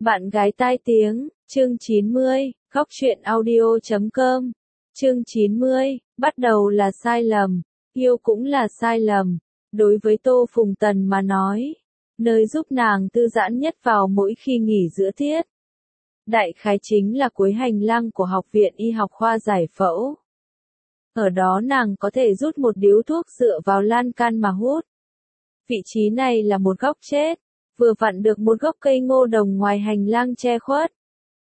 Bạn gái tai tiếng, chương 90, góc truyện audio.com. Chương 90, bắt đầu là sai lầm, yêu cũng là sai lầm. Đối với Tô Phùng Tần mà nói, nơi giúp nàng thư giãn nhất vào mỗi khi nghỉ giữa tiết. Đại khái chính là cuối hành lang của Học viện Y học khoa giải phẫu. Ở đó nàng có thể rút một điếu thuốc dựa vào lan can mà hút. Vị trí này là một góc chết, vừa vặn được một gốc cây ngô đồng ngoài hành lang che khuất.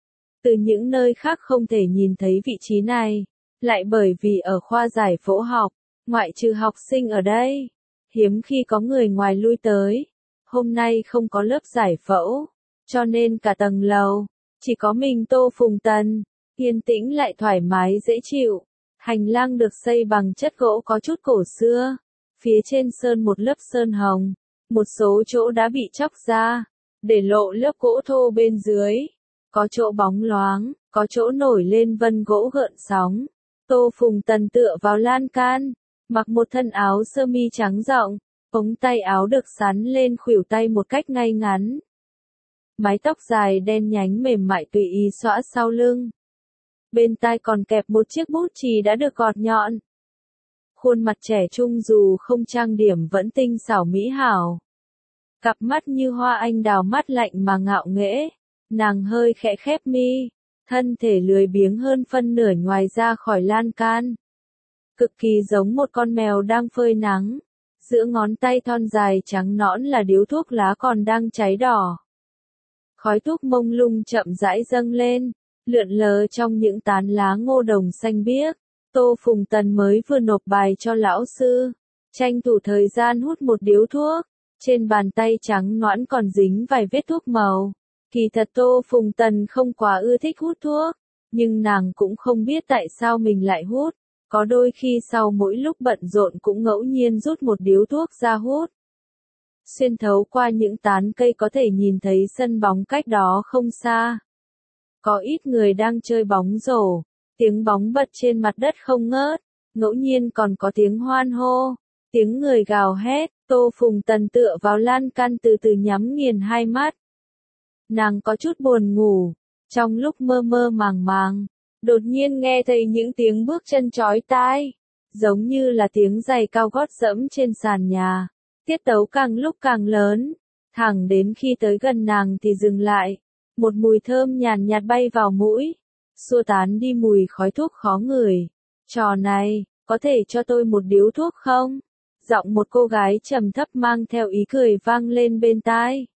Từ những nơi khác không thể nhìn thấy vị trí này, lại bởi vì ở khoa giải phẫu học, ngoại trừ học sinh ở đây, hiếm khi có người ngoài lui tới. Hôm nay không có lớp giải phẫu, cho nên cả tầng lầu, chỉ có mình Tô Phùng Tần, yên tĩnh lại thoải mái dễ chịu. Hành lang được xây bằng chất gỗ có chút cổ xưa, phía trên sơn một lớp sơn hồng, một số chỗ đã bị chóc ra, để lộ lớp gỗ thô bên dưới. Có chỗ bóng loáng, có chỗ nổi lên vân gỗ gợn sóng. Tô Phùng Tần tựa vào lan can, mặc một thân áo sơ mi trắng rộng, ống tay áo được sắn lên khuỷu tay một cách ngay ngắn. Mái tóc dài đen nhánh mềm mại tùy ý xõa sau lưng. Bên tai còn kẹp một chiếc bút chì đã được gọt nhọn. Khuôn mặt trẻ trung dù không trang điểm vẫn tinh xảo mỹ hảo. Cặp mắt như hoa anh đào mắt lạnh mà ngạo nghễ. Nàng hơi khẽ khép mi, thân thể lười biếng hơn phân nửa ngoài ra khỏi lan can. Cực kỳ giống một con mèo đang phơi nắng. Giữa ngón tay thon dài trắng nõn là điếu thuốc lá còn đang cháy đỏ. Khói thuốc mông lung chậm rãi dâng lên, lượn lờ trong những tán lá ngô đồng xanh biếc. Tô Phùng Tần mới vừa nộp bài cho lão sư, tranh thủ thời gian hút một điếu thuốc. Trên bàn tay trắng nõn còn dính vài vết thuốc màu. Kỳ thật Tô Phùng Tần không quá ưa thích hút thuốc, nhưng nàng cũng không biết tại sao mình lại hút. Có đôi khi sau mỗi lúc bận rộn cũng ngẫu nhiên rút một điếu thuốc ra hút. Xuyên thấu qua những tán cây có thể nhìn thấy sân bóng cách đó không xa. Có ít người đang chơi bóng rổ, tiếng bóng bật trên mặt đất không ngớt, ngẫu nhiên còn có tiếng hoan hô, tiếng người gào hét. Tô Phùng Tần tựa vào lan can từ từ nhắm nghiền hai mắt. Nàng có chút buồn ngủ, trong lúc mơ mơ màng màng, đột nhiên nghe thấy những tiếng bước chân chói tai, giống như là tiếng giày cao gót dẫm trên sàn nhà, tiết tấu càng lúc càng lớn, thẳng đến khi tới gần nàng thì dừng lại, một mùi thơm nhàn nhạt bay vào mũi, xua tán đi mùi khói thuốc khó ngửi. Trò này, có thể cho tôi một điếu thuốc không? Giọng một cô gái trầm thấp mang theo ý cười vang lên bên tai.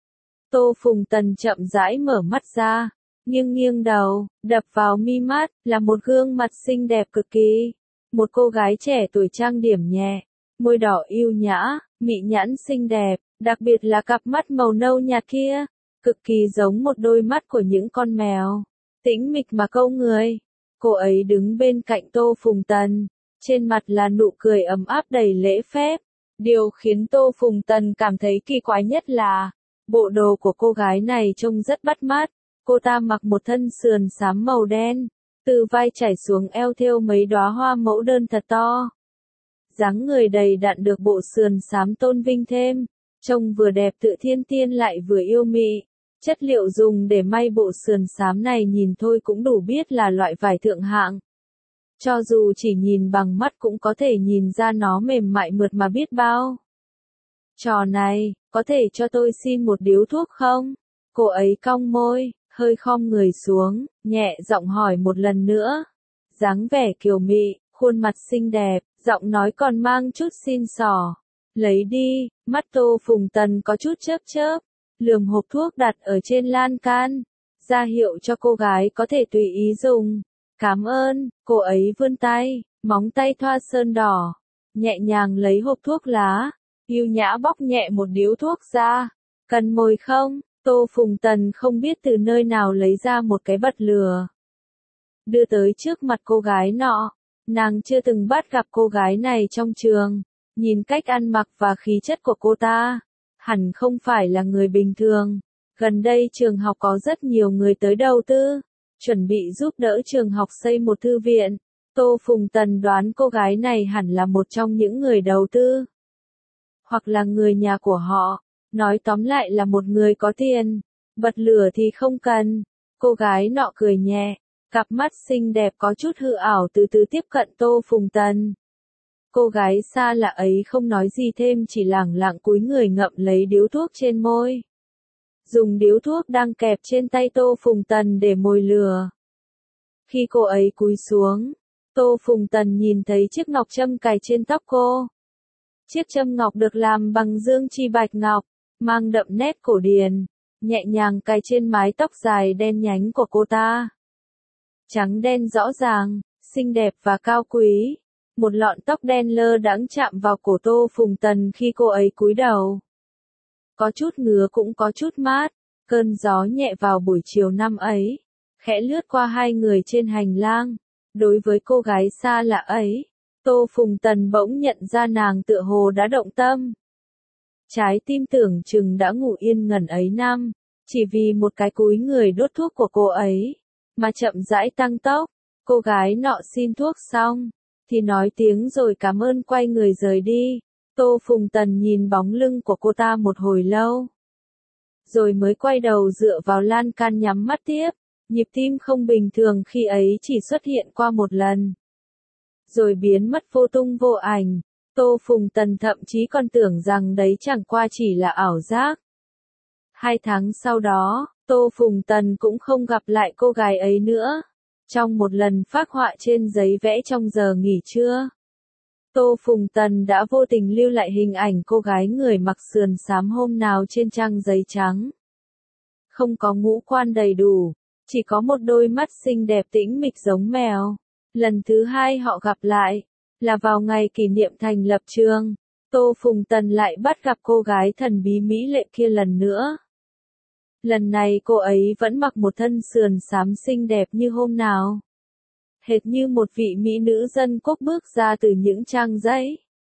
Tô Phùng Tần chậm rãi mở mắt ra, nghiêng nghiêng đầu, đập vào mi mắt, là một gương mặt xinh đẹp cực kỳ. Một cô gái trẻ tuổi trang điểm nhẹ, môi đỏ yêu nhã, mị nhãn xinh đẹp, đặc biệt là cặp mắt màu nâu nhạt kia, cực kỳ giống một đôi mắt của những con mèo, tĩnh mịch mà câu người. Cô ấy đứng bên cạnh Tô Phùng Tần, trên mặt là nụ cười ấm áp đầy lễ phép. Điều khiến Tô Phùng Tần cảm thấy kỳ quái nhất là bộ đồ của cô gái này trông rất bắt mắt. Cô ta mặc một thân sườn xám màu đen, từ vai chảy xuống eo thêu mấy đóa hoa mẫu đơn thật to. Dáng người đầy đặn được bộ sườn xám tôn vinh thêm, trông vừa đẹp tự thiên tiên lại vừa yêu mị. Chất liệu dùng để may bộ sườn xám này nhìn thôi cũng đủ biết là loại vải thượng hạng. Cho dù chỉ nhìn bằng mắt cũng có thể nhìn ra nó mềm mại mượt mà biết bao. Trò này, có thể cho tôi xin một điếu thuốc không? Cô ấy cong môi, hơi khom người xuống, nhẹ giọng hỏi một lần nữa. Dáng vẻ kiều mị, khuôn mặt xinh đẹp, giọng nói còn mang chút xin xỏ. Lấy đi, mắt Tô Phùng Tần có chút chớp chớp, lườm hộp thuốc đặt ở trên lan can, ra hiệu cho cô gái có thể tùy ý dùng. Cảm ơn, cô ấy vươn tay, móng tay thoa sơn đỏ, nhẹ nhàng lấy hộp thuốc lá, yêu nhã bóc nhẹ một điếu thuốc ra. Cần mồi không? Tô Phùng Tần không biết từ nơi nào lấy ra một cái bật lửa, đưa tới trước mặt cô gái nọ. Nàng chưa từng bắt gặp cô gái này trong trường, nhìn cách ăn mặc và khí chất của cô ta, hẳn không phải là người bình thường. Gần đây trường học có rất nhiều người tới đầu tư, chuẩn bị giúp đỡ trường học xây một thư viện. Tô Phùng Tần đoán cô gái này hẳn là một trong những người đầu tư, hoặc là người nhà của họ. Nói tóm lại là một người có tiền. Bật lửa thì không cần. Cô gái nọ cười nhẹ, cặp mắt xinh đẹp có chút hư ảo từ từ tiếp cận Tô Phùng Tần. Cô gái xa lạ ấy không nói gì thêm, chỉ lẳng lặng cúi người ngậm lấy điếu thuốc trên môi. Dùng điếu thuốc đang kẹp trên tay Tô Phùng Tần để mồi lửa. Khi cô ấy cúi xuống, Tô Phùng Tần nhìn thấy chiếc ngọc trâm cài trên tóc cô. Chiếc trâm ngọc được làm bằng dương chi bạch ngọc, mang đậm nét cổ điển, nhẹ nhàng cài trên mái tóc dài đen nhánh của cô ta. Trắng đen rõ ràng, xinh đẹp và cao quý. Một lọn tóc đen lơ đãng chạm vào cổ Tô Phùng Tần khi cô ấy cúi đầu. Có chút ngứa cũng có chút mát, cơn gió nhẹ vào buổi chiều năm ấy, khẽ lướt qua hai người trên hành lang. Đối với cô gái xa lạ ấy, Tô Phùng Tần bỗng nhận ra nàng tựa hồ đã động tâm. Trái tim tưởng chừng đã ngủ yên ngần ấy năm, chỉ vì một cái cúi người đốt thuốc của cô ấy, mà chậm rãi tăng tốc. Cô gái nọ xin thuốc xong, thì nói tiếng rồi cảm ơn quay người rời đi. Tô Phùng Tần nhìn bóng lưng của cô ta một hồi lâu, rồi mới quay đầu dựa vào lan can nhắm mắt tiếp. Nhịp tim không bình thường khi ấy chỉ xuất hiện qua một lần, rồi biến mất vô tung vô ảnh. Tô Phùng Tần thậm chí còn tưởng rằng đấy chẳng qua chỉ là ảo giác. 2 tháng sau đó, Tô Phùng Tần cũng không gặp lại cô gái ấy nữa. Trong một lần phác họa trên giấy vẽ trong giờ nghỉ trưa, Tô Phùng Tần đã vô tình lưu lại hình ảnh cô gái người mặc sườn xám hôm nào trên trang giấy trắng. Không có ngũ quan đầy đủ, chỉ có một đôi mắt xinh đẹp tĩnh mịch giống mèo. Lần thứ hai họ gặp lại, là vào ngày kỷ niệm thành lập trường. Tô Phùng Tần lại bắt gặp cô gái thần bí mỹ lệ kia lần nữa. Lần này cô ấy vẫn mặc một thân sườn xám xinh đẹp như hôm nào. Hệt như một vị mỹ nữ dân quốc bước ra từ những trang giấy.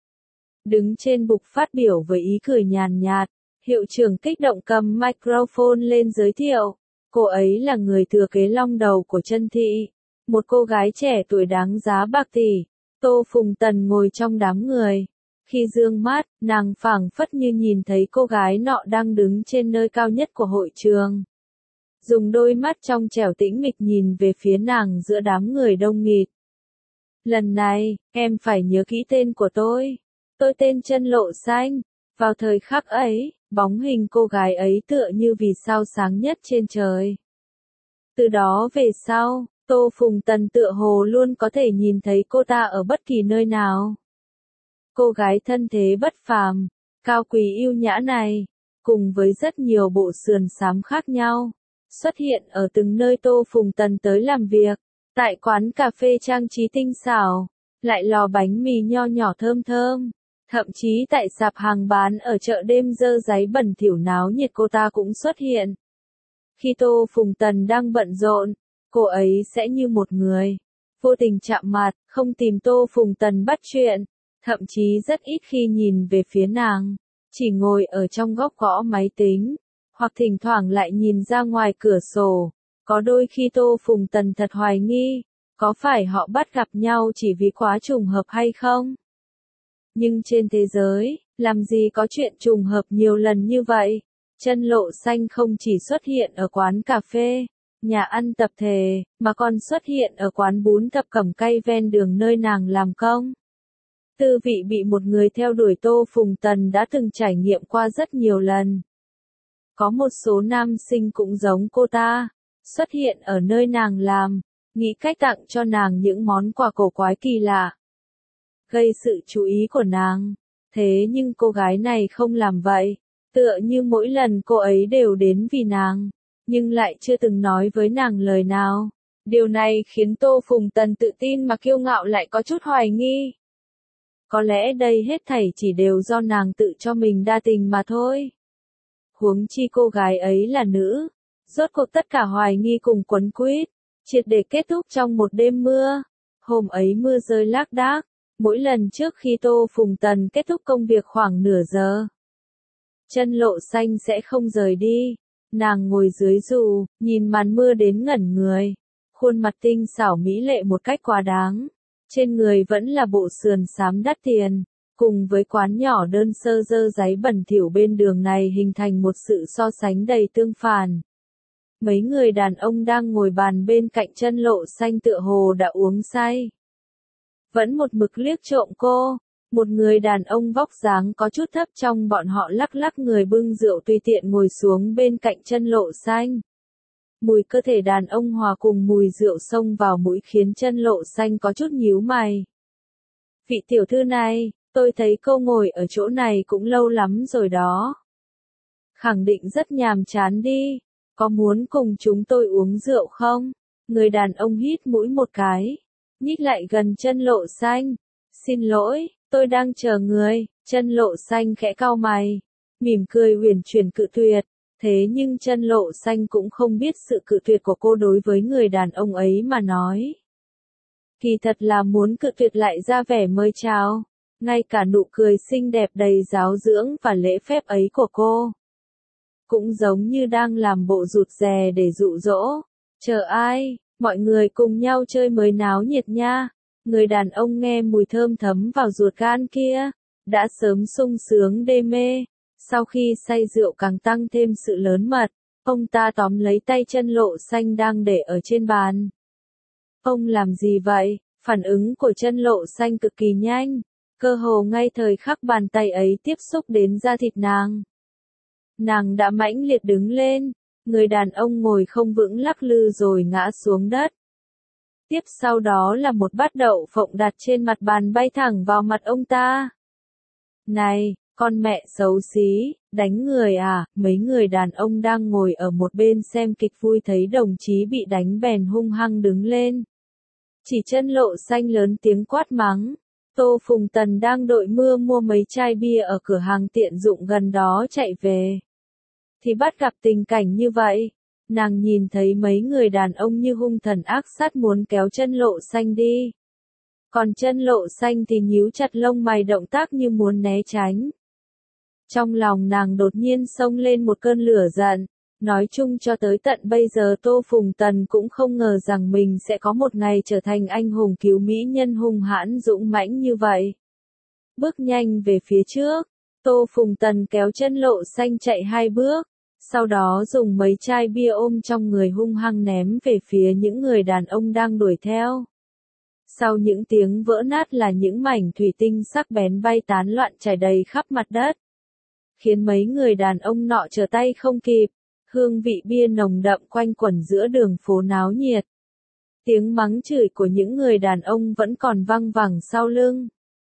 Đứng trên bục phát biểu với ý cười nhàn nhạt, hiệu trưởng kích động cầm microphone lên giới thiệu. Cô ấy là người thừa kế long đầu của Chân Thị, một cô gái trẻ tuổi đáng giá bạc tỷ. Tô Phùng Tần ngồi trong đám người. Khi dương mắt, nàng phảng phất như nhìn thấy cô gái nọ đang đứng trên nơi cao nhất của hội trường. Dùng đôi mắt trong trẻo tĩnh mịch nhìn về phía nàng giữa đám người đông nghịt. Lần này, em phải nhớ kỹ tên của tôi. Tôi tên Chân Lộ Xanh. Vào thời khắc ấy, bóng hình cô gái ấy tựa như vì sao sáng nhất trên trời. Từ đó về sau, Tô Phùng Tần tựa hồ luôn có thể nhìn thấy cô ta ở bất kỳ nơi nào. Cô gái thân thế bất phàm, cao quý yêu nhã này, cùng với rất nhiều bộ sườn xám khác nhau, xuất hiện ở từng nơi Tô Phùng Tần tới làm việc. Tại quán cà phê trang trí tinh xảo, lại lò bánh mì nho nhỏ thơm thơm. Thậm chí tại sạp hàng bán ở chợ đêm dơ dáy bẩn thỉu náo nhiệt cô ta cũng xuất hiện. Khi Tô Phùng Tần đang bận rộn, cô ấy sẽ như một người vô tình chạm mặt, không tìm Tô Phùng Tần bắt chuyện, thậm chí rất ít khi nhìn về phía nàng, chỉ ngồi ở trong góc gõ máy tính, hoặc thỉnh thoảng lại nhìn ra ngoài cửa sổ. Có đôi khi Tô Phùng Tần thật hoài nghi, có phải họ bắt gặp nhau chỉ vì quá trùng hợp hay không? Nhưng trên thế giới, làm gì có chuyện trùng hợp nhiều lần như vậy? Chân Lộ Xanh không chỉ xuất hiện ở quán cà phê, nhà ăn tập thể, mà còn xuất hiện ở quán bún thập cẩm cay ven đường nơi nàng làm công. Tư vị bị một người theo đuổi Tô Phùng Tần đã từng trải nghiệm qua rất nhiều lần. Có một số nam sinh cũng giống cô ta, xuất hiện ở nơi nàng làm, nghĩ cách tặng cho nàng những món quà cổ quái kỳ lạ, gây sự chú ý của nàng. Thế nhưng cô gái này không làm vậy, tựa như mỗi lần cô ấy đều đến vì nàng, nhưng lại chưa từng nói với nàng lời nào. Điều này khiến Tô Phùng Tần tự tin mà kiêu ngạo lại có chút hoài nghi. Có lẽ đây hết thảy chỉ đều do nàng tự cho mình đa tình mà thôi. Huống chi cô gái ấy là nữ. Rốt cuộc tất cả hoài nghi cùng quấn quýt, triệt để kết thúc trong một đêm mưa. Hôm ấy mưa rơi lác đác. Mỗi lần trước khi Tô Phùng Tần kết thúc công việc khoảng nửa giờ, Chân Lộ Xanh sẽ không rời đi. Nàng ngồi dưới dù, nhìn màn mưa đến ngẩn người. Khuôn mặt tinh xảo mỹ lệ một cách quá đáng. Trên người vẫn là bộ sườn xám đắt tiền. cùng với quán nhỏ đơn sơ dơ dáy bẩn thỉu bên đường này hình thành một sự so sánh đầy tương phản. Mấy người đàn ông đang ngồi bàn bên cạnh chân lộ xanh tựa hồ đã uống say. Vẫn một mực liếc trộm cô, một người đàn ông vóc dáng có chút thấp trong bọn họ lắc lắc người bưng rượu tùy tiện ngồi xuống bên cạnh chân lộ xanh. Mùi cơ thể đàn ông hòa cùng mùi rượu xông vào mũi khiến chân lộ xanh có chút nhíu mày. Vị tiểu thư này, tôi thấy cô ngồi ở chỗ này cũng lâu lắm rồi đó. Khẳng định rất nhàm chán đi, có muốn cùng chúng tôi uống rượu không? Người đàn ông hít mũi một cái, nhích lại gần chân lộ xanh. Xin lỗi, tôi đang chờ người. Chân lộ xanh khẽ cau mày, mỉm cười uyển chuyển cự tuyệt. Thế nhưng chân lộ xanh cũng không biết sự cự tuyệt của cô đối với người đàn ông ấy mà nói. Kỳ thật là muốn cự tuyệt lại ra vẻ mời chào, ngay cả nụ cười xinh đẹp đầy giáo dưỡng và lễ phép ấy của cô. Cũng giống như đang làm bộ rụt rè để dụ dỗ. Chờ ai, mọi người cùng nhau chơi mới náo nhiệt nha. Người đàn ông nghe mùi thơm thấm vào ruột gan kia, đã sớm sung sướng đê mê. Sau khi say rượu càng tăng thêm sự lớn mật, ông ta tóm lấy tay chân lộ xanh đang để ở trên bàn. Ông làm gì vậy? Phản ứng của chân lộ xanh cực kỳ nhanh, cơ hồ ngay thời khắc bàn tay ấy tiếp xúc đến da thịt nàng. Nàng đã mãnh liệt đứng lên, người đàn ông ngồi không vững lắc lư rồi ngã xuống đất. Tiếp sau đó là một bát đậu phộng đặt trên mặt bàn bay thẳng vào mặt ông ta. Này, con mẹ xấu xí, đánh người à? Mấy người đàn ông đang ngồi ở một bên xem kịch vui thấy đồng chí bị đánh bèn hung hăng đứng lên. Chỉ chân lộ xanh lớn tiếng quát mắng. Tô Phùng Tần đang đội mưa mua mấy chai bia ở cửa hàng tiện dụng gần đó chạy về. Thì bắt gặp tình cảnh như vậy. Nàng nhìn thấy mấy người đàn ông như hung thần ác sát muốn kéo chân lộ xanh đi. Còn chân lộ xanh thì nhíu chặt lông mày động tác như muốn né tránh. Trong lòng nàng đột nhiên xông lên một cơn lửa giận. Nói chung cho tới tận bây giờ Tô Phùng Tần cũng không ngờ rằng mình sẽ có một ngày trở thành anh hùng cứu mỹ nhân hung hãn dũng mãnh như vậy. Bước nhanh về phía trước, Tô Phùng Tần kéo chân lộ xanh chạy 2 bước, sau đó dùng mấy chai bia ôm trong người hung hăng ném về phía những người đàn ông đang đuổi theo. Sau những tiếng vỡ nát là những mảnh thủy tinh sắc bén bay tán loạn trải đầy khắp mặt đất, khiến mấy người đàn ông nọ trở tay không kịp. Hương vị bia nồng đậm quanh quẩn giữa đường phố náo nhiệt. Tiếng mắng chửi của những người đàn ông vẫn còn văng vẳng sau lưng.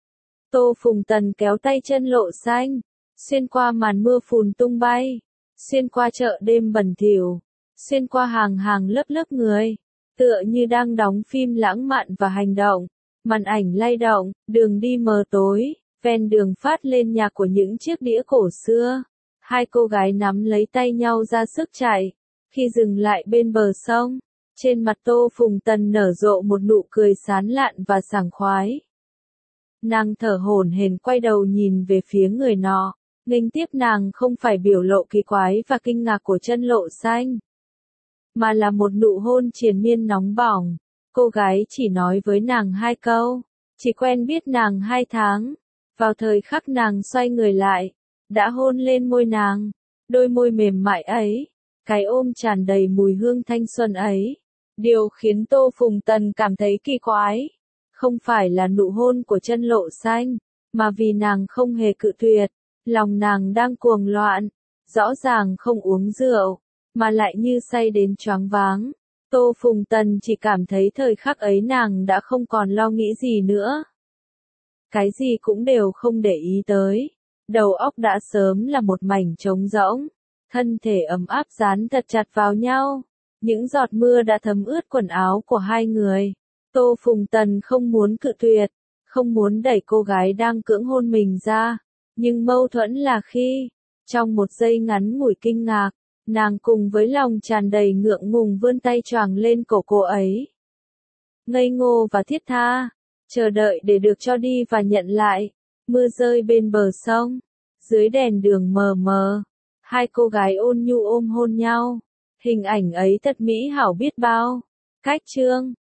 Tô Phùng Tần kéo tay chân lộ xanh, xuyên qua màn mưa phùn tung bay, xuyên qua chợ đêm bẩn thỉu, xuyên qua hàng hàng lớp lớp người, tựa như đang đóng phim lãng mạn và hành động. Màn ảnh lay động, đường đi mờ tối, ven đường phát lên nhạc của những chiếc đĩa cổ xưa. Hai cô gái nắm lấy tay nhau ra sức chạy. Khi dừng lại bên bờ sông, trên mặt Tô Phùng Tần nở rộ một nụ cười sán lạn và sảng khoái. Nàng thở hổn hển quay đầu nhìn về phía người nọ, nghênh tiếp nàng không phải biểu lộ kỳ quái và kinh ngạc của chân lộ xanh, mà là một nụ hôn triền miên nóng bỏng. Cô gái chỉ nói với nàng 2 câu, chỉ quen biết nàng 2 tháng. Vào thời khắc nàng xoay người lại, đã hôn lên môi nàng, đôi môi mềm mại ấy, cái ôm tràn đầy mùi hương thanh xuân ấy. Điều khiến Tô Phùng Tần cảm thấy kỳ quái, không phải là nụ hôn của chân lộ xanh, mà vì nàng không hề cự tuyệt, lòng nàng đang cuồng loạn, rõ ràng không uống rượu, mà lại như say đến choáng váng. Tô Phùng Tần chỉ cảm thấy thời khắc ấy nàng đã không còn lo nghĩ gì nữa. Cái gì cũng đều không để ý tới. Đầu óc đã sớm là một mảnh trống rỗng, thân thể ấm áp dán thật chặt vào nhau, những giọt mưa đã thấm ướt quần áo của hai người. Tô Phùng Tần không muốn cự tuyệt, không muốn đẩy cô gái đang cưỡng hôn mình ra, nhưng mâu thuẫn là khi, trong một giây ngắn ngủi kinh ngạc, nàng cùng với lòng tràn đầy ngượng ngùng vươn tay choàng lên cổ cô ấy. Ngây ngô và thiết tha, chờ đợi để được cho đi và nhận lại. Mưa rơi bên bờ sông, dưới đèn đường mờ mờ, hai cô gái ôn nhu ôm hôn nhau. Hình ảnh ấy thật mỹ hảo biết bao. Cách chương